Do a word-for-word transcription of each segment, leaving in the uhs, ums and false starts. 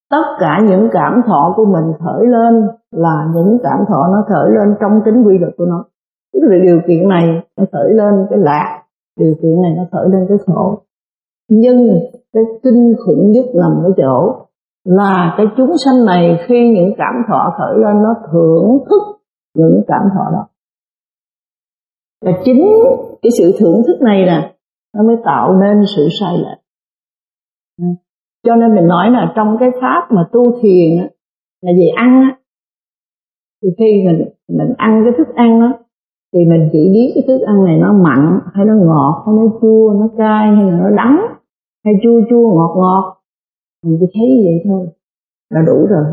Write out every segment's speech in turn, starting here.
Tất cả những cảm thọ của mình khởi lên là những cảm thọ nó khởi lên trong tính quy luật của nó. Tức là điều kiện này nó khởi lên cái lạc, điều kiện này nó khởi lên cái khổ. Nhưng cái kinh khủng nhất nằm ở chỗ là cái chúng sanh này khi những cảm thọ khởi lên nó thưởng thức những cảm thọ đó. Và chính cái sự thưởng thức này nè nó mới tạo nên sự sai lệch. Cho nên mình nói là trong cái pháp mà tu thiền á, là về ăn á, thì khi mình mình ăn cái thức ăn á, thì mình chỉ biết cái thức ăn này nó mặn hay nó ngọt hay nó chua, nó cay hay là nó đắng hay chua chua ngọt ngọt, mình chỉ thấy vậy thôi là đủ rồi.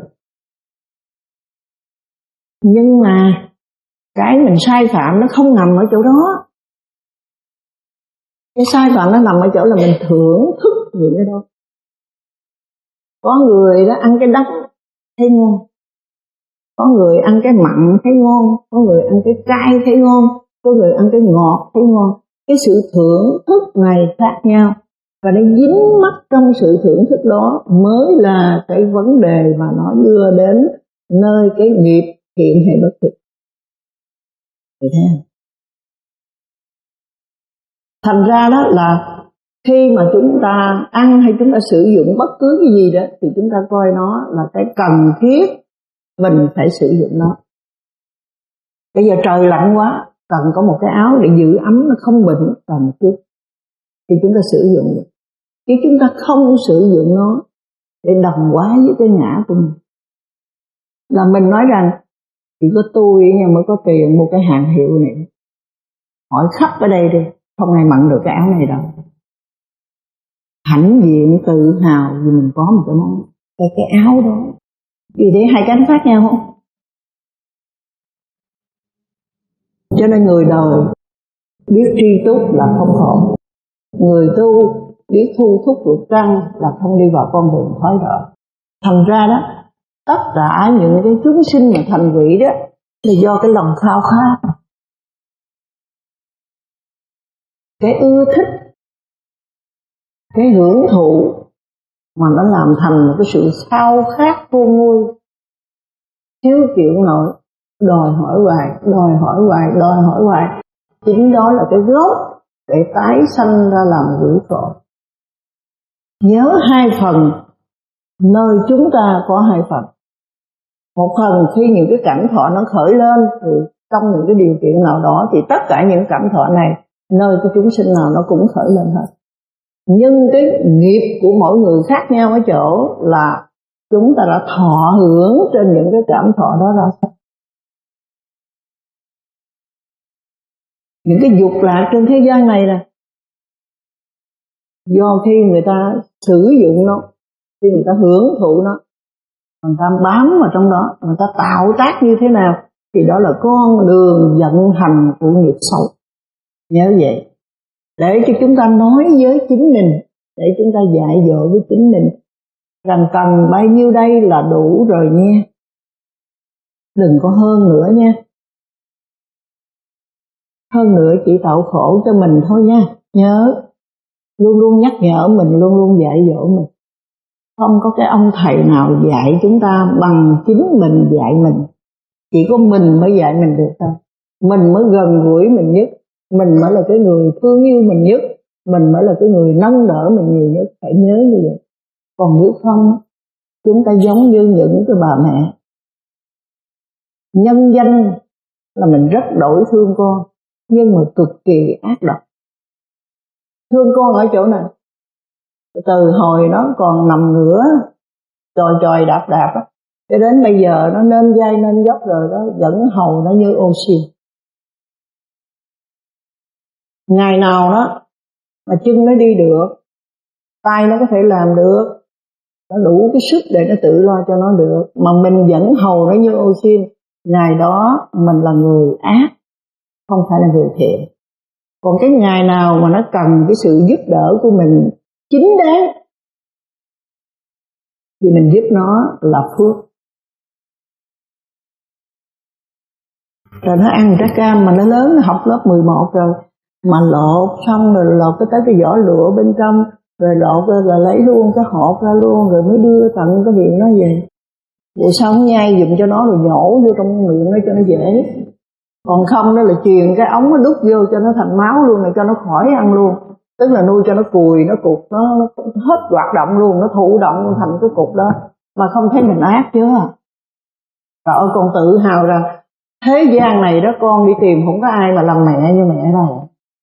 Nhưng mà cái mình sai phạm nó không nằm ở chỗ đó. Cái sai phạm nó nằm ở chỗ là mình thưởng thức những cái đó. Có người đó ăn cái đắng thấy ngon, có người ăn cái mặn thấy ngon, có người ăn cái cay thấy ngon, có người ăn cái ngọt thấy ngon. Cái sự thưởng thức này khác nhau, và nó dính mắc trong sự thưởng thức đó mới là cái vấn đề mà nó đưa đến nơi cái nghiệp thiện hay bất thiện. Vậy thấy không? Thành ra đó là khi mà chúng ta ăn hay chúng ta sử dụng bất cứ cái gì đó thì chúng ta coi nó là cái cần thiết, mình phải sử dụng nó. Bây giờ trời lạnh quá, cần có một cái áo để giữ ấm nó không bệnh, cần thiết thì chúng ta sử dụng được. Chứ chúng ta không sử dụng nó để đồng hóa với cái ngã của mình. Là mình nói rằng chỉ có tôi nha mới có tiền mua cái hàng hiệu này. Hỏi khắp ở đây đi, không ai mặn được cái áo này đâu. Hãnh diện tự hào vì mình có một cái món, cái, cái áo đó. Vì để hai cánh khác nhau không? Cho nên người đời biết tri túc là không khổ. Người tu biết thu thúc lục trăng là không đi vào con đường thói đời. Thành ra đó, tất cả những cái chúng sinh mà thành vị đó là do cái lòng khao khát, cái ưa thích, cái hưởng thụ mà nó làm thành một cái sự khao khát vô nguôi, thiếu chịu nổi, đòi hỏi hoài, đòi hỏi hoài, đòi hỏi hoài. Chính đó là cái gốc để tái sanh ra làm quỷ khổ. Nhớ hai phần, nơi chúng ta có hai phần. Một phần khi những cái cảm thọ nó khởi lên thì trong những cái điều kiện nào đó thì tất cả những cảm thọ này nơi cái chúng sinh nào nó cũng khởi lên hết. Nhưng cái nghiệp của mỗi người khác nhau ở chỗ là chúng ta đã thọ hưởng trên những cái cảm thọ đó ra sao. Những cái dục lạc trên thế gian này nè, do khi người ta sử dụng nó, khi người ta hưởng thụ nó, người ta bám vào trong đó, người ta tạo tác như thế nào thì đó là con đường vận hành của nghiệp xấu. Nhớ vậy. Để cho chúng ta nói với chính mình, để chúng ta dạy dỗ với chính mình rằng cần bao nhiêu đây là đủ rồi nha. Đừng có hơn nữa nha. Hơn nữa chỉ tạo khổ cho mình thôi nha. Nhớ, luôn luôn nhắc nhở mình, luôn luôn dạy dỗ mình. Không có cái ông thầy nào dạy chúng ta bằng chính mình dạy mình. Chỉ có mình mới dạy mình được thôi. Mình mới gần gũi mình nhất, mình mới là cái người thương yêu mình nhất, mình mới là cái người nâng đỡ mình nhiều nhất. Phải nhớ như vậy. Còn nếu không, chúng ta giống như những cái bà mẹ nhân danh là mình rất đổi thương con, nhưng mà cực kỳ ác độc. Thương con ở chỗ nào? Từ hồi nó còn nằm ngửa chòi chòi đạp đạp á, cho đến bây giờ nó nên dai nên dốc rồi đó, vẫn hầu nó như oxy. Ngày nào đó mà chân nó đi được, tay nó có thể làm được, nó đủ cái sức để nó tự lo cho nó được, mà mình vẫn hầu nó như oxy, ngày đó mình là người ác, không phải là người thiện. Còn cái ngày nào mà nó cần cái sự giúp đỡ của mình chính đáng thì mình giúp nó là phước. Rồi nó ăn trái cam mà nó lớn, nó học lớp mười một rồi, mà lột xong rồi lột cái tới cái vỏ lụa bên trong, rồi lột ra là lấy luôn cái hộp ra luôn, rồi mới đưa tận cái miệng nó về. Vậy sao không nhai giùm cho nó rồi nhổ vô trong miệng nó cho nó dễ. Còn không đó là truyền cái ống nó đút vô cho nó thành máu luôn, rồi cho nó khỏi ăn luôn. Tức là nuôi cho nó cùi, nó cục, nó, nó hết hoạt động luôn, nó thụ động thành cái cục đó. Mà không thấy mình ác chưa? Trời ơi, con tự hào rằng thế gian này đó con đi tìm không có ai mà làm mẹ như mẹ đâu.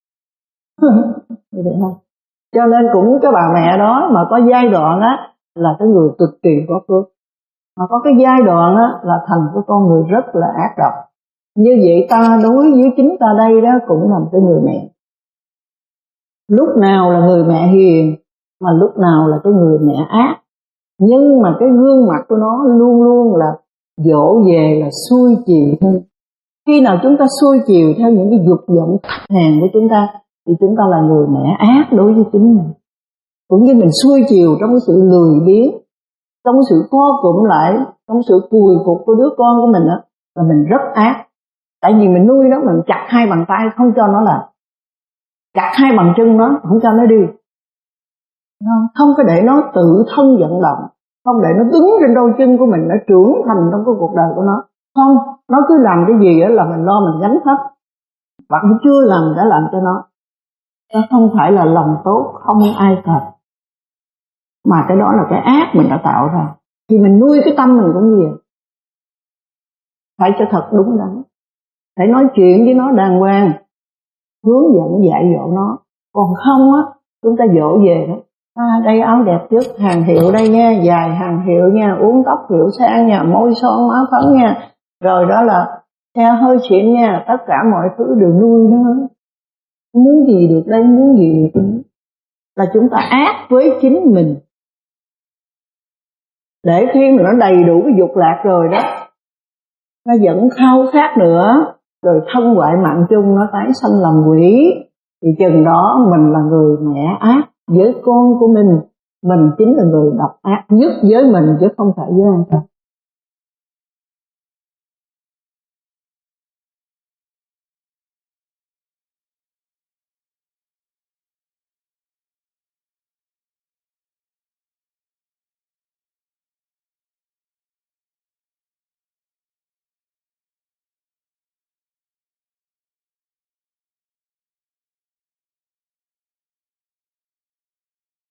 Vậy không? Cho nên cũng cái bà mẹ đó mà có giai đoạn á là cái người cực kỳ có phước, mà có cái giai đoạn á là thành cái con người rất là ác độc. Như vậy ta đối với chính ta đây đó cũng là một cái người mẹ. Lúc nào là người mẹ hiền, mà lúc nào là cái người mẹ ác. Nhưng mà cái gương mặt của nó luôn luôn là dỗ về, là xuôi chiều hơn. Khi nào chúng ta xuôi chiều theo những cái dục vọng thấp hèn của chúng ta, thì chúng ta là người mẹ ác đối với chính mình. Cũng như mình xuôi chiều trong cái sự lười biếng, trong cái sự co cụm lại, trong cái sự cùi phục của đứa con của mình á, là mình rất ác. Tại vì mình nuôi nó, mình chặt hai bàn tay không cho nó làm, chặt hai bàn chân nó không cho nó đi, không có để nó tự thân vận động, không để nó đứng trên đôi chân của mình, nó trưởng thành trong cái cuộc đời của nó. Không, nó cứ làm cái gì á là mình lo mình gánh hết, bạn chưa làm đã làm cho nó. Nó không phải là lòng tốt, không ai cần, mà cái đó là cái ác mình đã tạo ra. Thì mình nuôi cái tâm mình cũng vậy, phải cho thật đúng đắn, phải nói chuyện với nó đàng hoàng, hướng dẫn dạy dỗ nó. Còn không á, chúng ta dỗ về đó, à, đây áo đẹp nhất, hàng hiệu đây nha, dài hàng hiệu nha, uống tóc hiệu sang nha, môi son má phấn nha, rồi đó là xe hơi xịn nha, tất cả mọi thứ đều nuôi nó. Muốn gì được đây, muốn gì được đây. Là chúng ta ác với chính mình. Để khi mà nó đầy đủ cái dục lạc rồi đó, nó vẫn khao khát nữa, rồi thân ngoại mạng chung nó tái sanh làm quỷ, thì chừng đó mình là người mẹ ác với con của mình. Mình chính là người độc ác nhất với mình chứ không phải với ai cả.